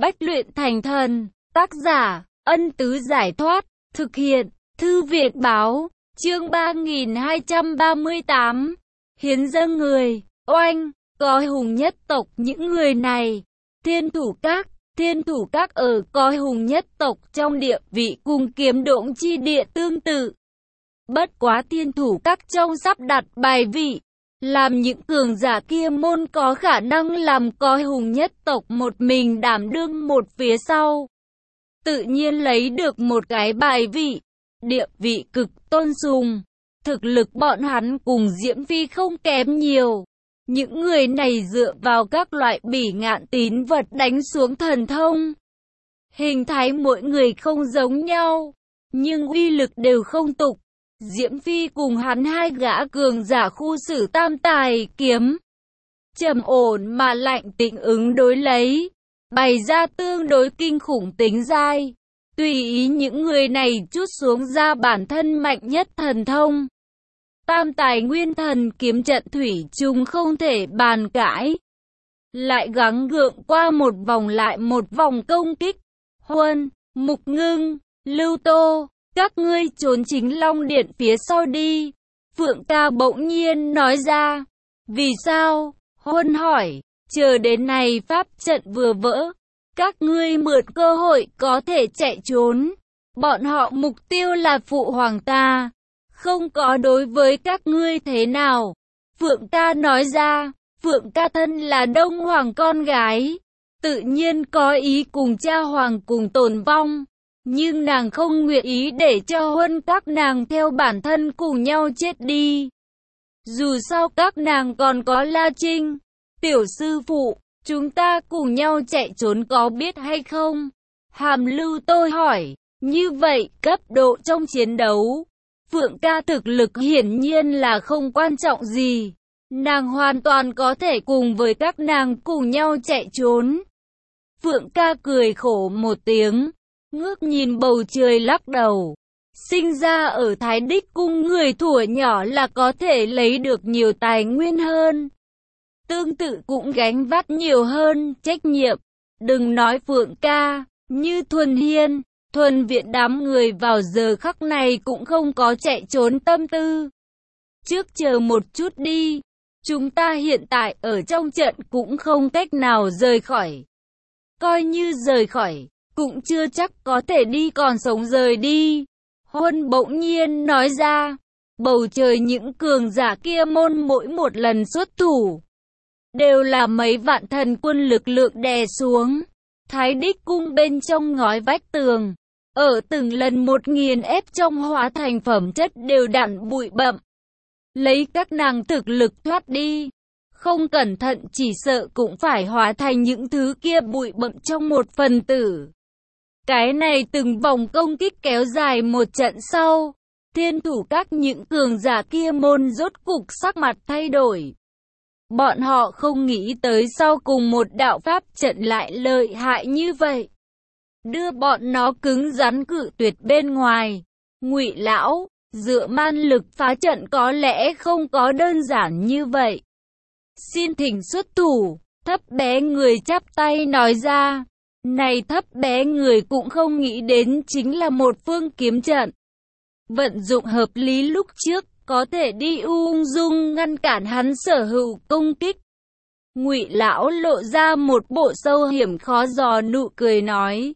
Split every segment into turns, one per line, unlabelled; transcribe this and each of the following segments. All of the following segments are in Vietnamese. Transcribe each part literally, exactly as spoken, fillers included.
Bách luyện thành thần. Tác giả, Ân Tứ Giải Thoát. Thực hiện, Thư viện Báo. Chương ba nghìn hai trăm ba mươi tám. Hiến dâng người. Oanh, Coi Hùng nhất tộc những người này. Thiên Thủ Các. Thiên Thủ Các ở Coi Hùng nhất tộc trong địa vị cùng Kiếm Độn chi địa tương tự. Bất quá Thiên Thủ Các trong sắp đặt bài vị, làm những cường giả kia môn có khả năng làm Coi Hùng nhất tộc một mình đảm đương một phía sau. Tự nhiên lấy được một cái bài vị, địa vị cực tôn sùng. Thực lực bọn hắn cùng Diễm Phi không kém nhiều. Những người này dựa vào các loại bỉ ngạn tín vật đánh xuống thần thông. Hình thái mỗi người không giống nhau, nhưng uy lực đều không tục. Diễm Phi cùng hắn hai gã cường giả khu xử tam tài kiếm. Trầm ổn mà lạnh tĩnh ứng đối lấy, bày ra tương đối kinh khủng tính dai. Tùy ý những người này chút xuống ra bản thân mạnh nhất thần thông. Tam tài nguyên thần kiếm trận thủy chung không thể bàn cãi. Lại gắng gượng qua một vòng lại một vòng công kích. Huân, Mục Ngưng, Lưu Tô, các ngươi trốn chính Long Điện phía sau đi. Phượng Ca bỗng nhiên nói ra. Vì sao? Huân hỏi. Chờ đến này pháp trận vừa vỡ, các ngươi mượn cơ hội có thể chạy trốn. Bọn họ mục tiêu là phụ hoàng ta, không có đối với các ngươi thế nào. Phượng Ca nói ra. Phượng Ca thân là Đông Hoàng con gái, tự nhiên có ý cùng cha hoàng cùng tồn vong. Nhưng nàng không nguyện ý để cho Huân các nàng theo bản thân cùng nhau chết đi. Dù sao các nàng còn có La Trinh. Tiểu sư phụ, chúng ta cùng nhau chạy trốn có biết hay không? Hàm Lưu tôi hỏi. Như vậy, cấp độ trong chiến đấu, Phượng Ca thực lực hiển nhiên là không quan trọng gì. Nàng hoàn toàn có thể cùng với các nàng cùng nhau chạy trốn. Phượng Ca cười khổ một tiếng, ngước nhìn bầu trời lắc đầu. Sinh ra ở Thái Đích Cung người thuở nhỏ là có thể lấy được nhiều tài nguyên hơn. Tương tự cũng gánh vác nhiều hơn trách nhiệm. Đừng nói Phượng Ca, như Thuần Hiên, Thuần Viện đám người vào giờ khắc này cũng không có chạy trốn tâm tư. Trước chờ một chút đi, chúng ta hiện tại ở trong trận cũng không cách nào rời khỏi. Coi như rời khỏi, cũng chưa chắc có thể đi còn sống rời đi. Huân bỗng nhiên nói ra. Bầu trời những cường giả kia môn mỗi một lần xuất thủ, đều là mấy vạn thần quân lực lượng đè xuống. Thái Đích Cung bên trong ngói vách tường, ở từng lần một nghiền ép trong hóa thành phẩm chất đều đặn bụi bặm. Lấy các nàng thực lực thoát đi, không cẩn thận chỉ sợ cũng phải hóa thành những thứ kia bụi bặm trong một phần tử. Cái này từng vòng công kích kéo dài một trận sau, Thiên Thủ Các những cường giả kia môn rốt cục sắc mặt thay đổi. Bọn họ không nghĩ tới sau cùng một đạo pháp trận lại lợi hại như vậy. Đưa bọn nó cứng rắn cự tuyệt bên ngoài. Ngụy lão, dựa man lực phá trận có lẽ không có đơn giản như vậy. Xin thỉnh xuất thủ. Thấp bé người chắp tay nói ra. Này thấp bé người cũng không nghĩ đến chính là một phương kiếm trận. Vận dụng hợp lý lúc trước, có thể đi ung dung ngăn cản hắn sở hữu công kích. Ngụy lão lộ ra một bộ sâu hiểm khó dò nụ cười nói.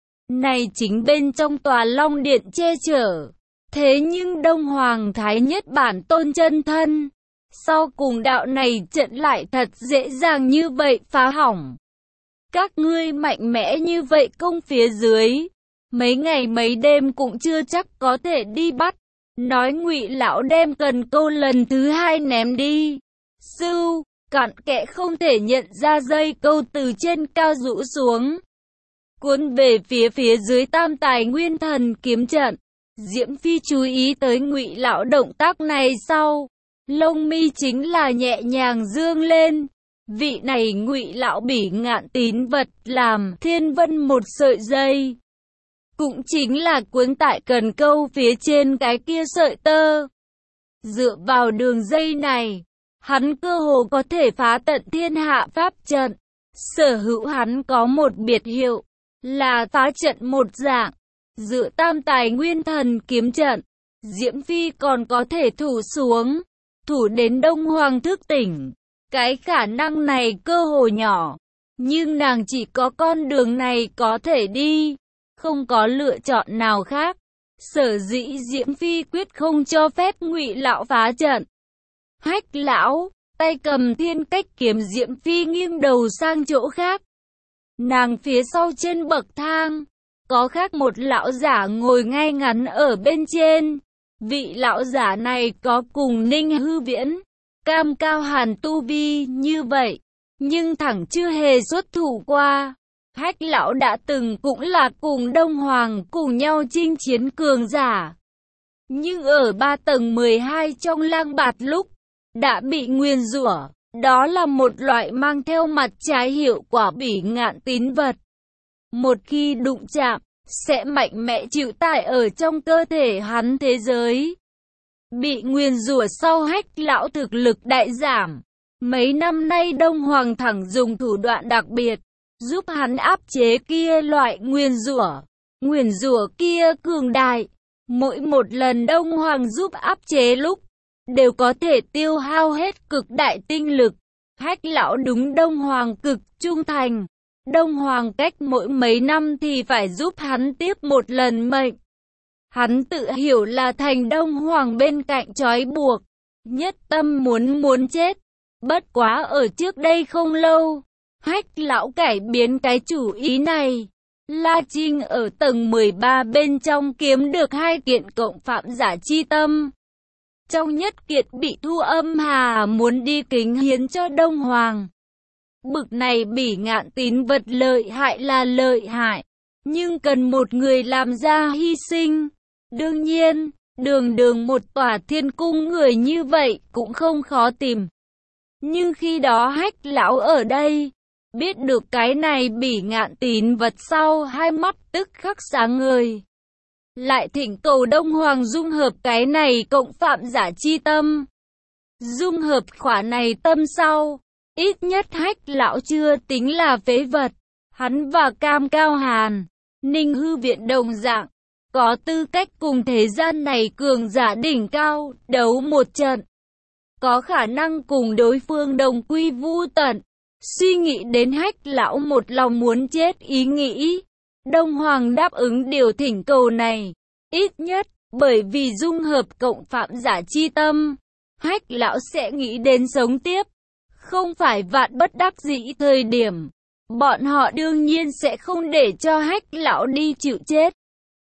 Này chính bên trong tòa Long Điện che chở. Thế nhưng Đông Hoàng Thái Nhất bản tôn chân thân, sau cùng đạo này trận lại thật dễ dàng như vậy phá hỏng. Các ngươi mạnh mẽ như vậy công phía dưới, mấy ngày mấy đêm cũng chưa chắc có thể đi bắt. Nói Ngụy lão đem cần câu lần thứ hai ném đi. Sưu, cặn kẽ không thể nhận ra dây câu từ trên cao rũ xuống, cuốn về phía phía dưới tam tài nguyên thần kiếm trận. Diễm Phi chú ý tới Ngụy lão động tác này sau, lông mi chính là nhẹ nhàng dương lên. Vị này Ngụy lão bỉ ngạn tín vật làm thiên vân một sợi dây, cũng chính là cuốn tại cần câu phía trên cái kia sợi tơ. Dựa vào đường dây này, hắn cơ hồ có thể phá tận thiên hạ pháp trận. Sở hữu hắn có một biệt hiệu, là phá trận một dạng, dựa tam tài nguyên thần kiếm trận. Diễm Phi còn có thể thủ xuống, thủ đến Đông Hoàng thức tỉnh. Cái khả năng này cơ hồ nhỏ, nhưng nàng chỉ có con đường này có thể đi, không có lựa chọn nào khác. Sở dĩ Diễm Phi quyết không cho phép Ngụy lão phá trận. Hách lão, tay cầm thiên cách kiếm, Diễm Phi nghiêng đầu sang chỗ khác. Nàng phía sau trên bậc thang, có khác một lão giả ngồi ngay ngắn ở bên trên. Vị lão giả này có cùng Ninh Hư Viễn, Cam Cao Hàn tu vi như vậy, nhưng thẳng chưa hề xuất thủ qua. Hách lão đã từng cũng là cùng Đông Hoàng cùng nhau chinh chiến cường giả. Nhưng ở ba tầng mười hai trong lang bạt lúc, đã bị nguyền rủa. Đó là một loại mang theo mặt trái hiệu quả bỉ ngạn tín vật. Một khi đụng chạm, sẽ mạnh mẽ chịu tải ở trong cơ thể hắn thế giới. Bị nguyền rủa sau, Hách lão thực lực đại giảm. Mấy năm nay Đông Hoàng thẳng dùng thủ đoạn đặc biệt, giúp hắn áp chế kia loại nguyền rủa. Nguyền rủa kia cường đại, mỗi một lần Đông Hoàng giúp áp chế lúc, đều có thể tiêu hao hết cực đại tinh lực. Hách lão đúng Đông Hoàng cực trung thành. Đông Hoàng cách mỗi mấy năm thì phải giúp hắn tiếp một lần mệnh. Hắn tự hiểu là thành Đông Hoàng bên cạnh trói buộc, nhất tâm muốn muốn chết. Bất quá ở trước đây không lâu, Hách lão cải biến cái chủ ý này. La Trinh ở tầng mười ba bên trong kiếm được hai kiện cộng phạm giả chi tâm. Trong nhất kiện bị Thu Âm Hà muốn đi kính hiến cho Đông Hoàng. Bực này bỉ ngạn tín vật lợi hại là lợi hại, nhưng cần một người làm ra hy sinh. Đương nhiên, đường đường một tòa thiên cung người như vậy cũng không khó tìm. Nhưng khi đó Hách lão ở đây, biết được cái này bỉ ngạn tín vật sau, hai mắt tức khắc sáng ngời. Lại thỉnh cầu Đông Hoàng dung hợp cái này cộng phạm giả chi tâm. Dung hợp khỏa này tâm sau, ít nhất Hách lão chưa tính là phế vật. Hắn và Cam Cao Hàn, Ninh Hư Viễn đồng dạng, có tư cách cùng thế gian này cường giả đỉnh cao, đấu một trận. Có khả năng cùng đối phương đồng quy vu tận. Suy nghĩ đến Hách lão một lòng muốn chết ý nghĩ, Đông Hoàng đáp ứng điều thỉnh cầu này. Ít nhất, bởi vì dung hợp cộng phạm giả chi tâm, Hách lão sẽ nghĩ đến sống tiếp. Không phải vạn bất đắc dĩ thời điểm, bọn họ đương nhiên sẽ không để cho Hách lão đi chịu chết.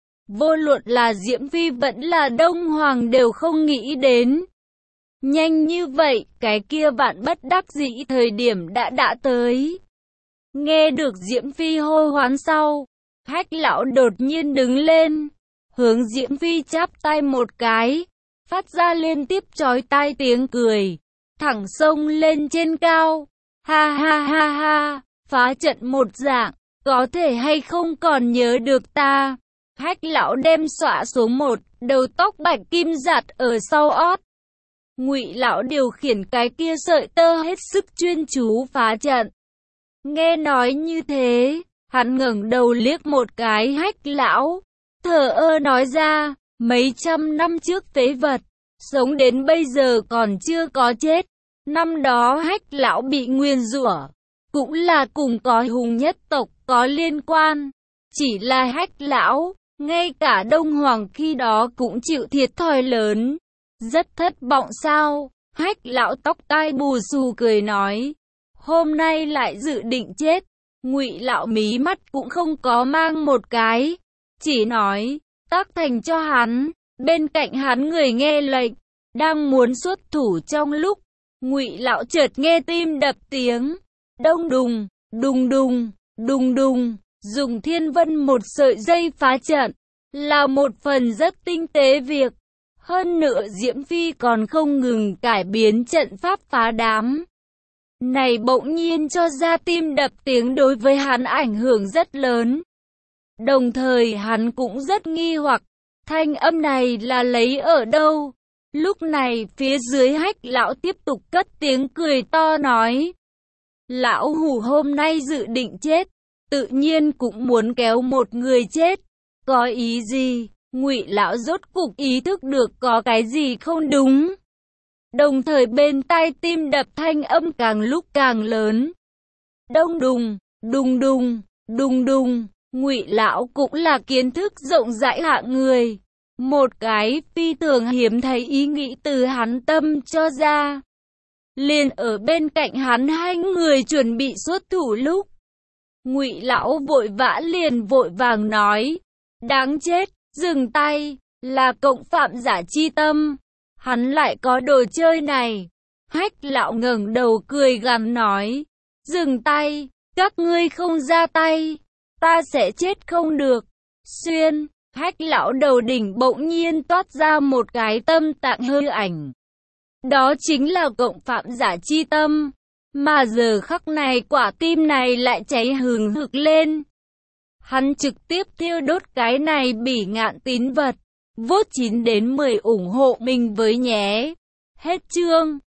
Vô luận là Diễm Phi vẫn là Đông Hoàng đều không nghĩ đến. Nhanh như vậy, cái kia vạn bất đắc dĩ thời điểm đã đã tới. Nghe được Diễm Phi hô hoán sau, Hách lão đột nhiên đứng lên, hướng Diễm Phi chắp tay một cái, phát ra liên tiếp chói tai tiếng cười, thẳng xông lên trên cao. Ha ha ha ha, phá trận một dạng, có thể hay không còn nhớ được ta? Hách lão đem xõa xuống một đầu tóc bạch kim giặt ở sau ót. Ngụy lão điều khiển cái kia sợi tơ hết sức chuyên chú phá trận. Nghe nói như thế, hắn ngẩng đầu liếc một cái Hách lão, thờ ơ nói ra, mấy trăm năm trước phế vật, sống đến bây giờ còn chưa có chết. Năm đó Hách lão bị nguyền rủa, cũng là cùng có hùng nhất tộc có liên quan. Chỉ là Hách lão, ngay cả Đông Hoàng khi đó cũng chịu thiệt thòi lớn. Rất thất vọng sao? Hách lão tóc tai bù xù cười nói, hôm nay lại dự định chết. Ngụy lão mí mắt cũng không có mang một cái, chỉ nói, tác thành cho hắn. Bên cạnh hắn người nghe lệnh, đang muốn xuất thủ trong lúc, Ngụy lão chợt nghe tim đập tiếng, đông đùng, đùng đùng, đùng đùng, dùng thiên vân một sợi dây phá trận, là một phần rất tinh tế việc. Hơn nữa Diễm Phi còn không ngừng cải biến trận pháp phá đám. Này bỗng nhiên cho ra tim đập tiếng đối với hắn ảnh hưởng rất lớn. Đồng thời hắn cũng rất nghi hoặc, thanh âm này là lấy ở đâu? Lúc này phía dưới Hách lão tiếp tục cất tiếng cười to nói, Lão Hủ hôm nay dự định chết, tự nhiên cũng muốn kéo một người chết. Có ý gì? Ngụy lão rốt cục ý thức được có cái gì không đúng. Đồng thời bên tai tim đập thanh âm càng lúc càng lớn. Đông đùng, đùng đùng, đùng đùng. Ngụy lão cũng là kiến thức rộng rãi hạng người. Một cái phi thường hiếm thấy ý nghĩ từ hắn tâm cho ra. Liền ở bên cạnh hắn hai người chuẩn bị xuất thủ lúc, Ngụy lão vội vã liền vội vàng nói, đáng chết, dừng tay, là cộng phạm giả chi tâm, hắn lại có đồ chơi này. Hách lão ngẩng đầu cười gằn nói, dừng tay, các ngươi không ra tay, ta sẽ chết không được. Xuyên, Hách lão đầu đỉnh bỗng nhiên toát ra một cái tâm tạng hư ảnh. Đó chính là cộng phạm giả chi tâm. Mà giờ khắc này quả tim này lại cháy hừng hực lên. Hắn trực tiếp thiêu đốt cái này bỉ ngạn tín vật. Vote chín đến mười ủng hộ mình với nhé. Hết chương.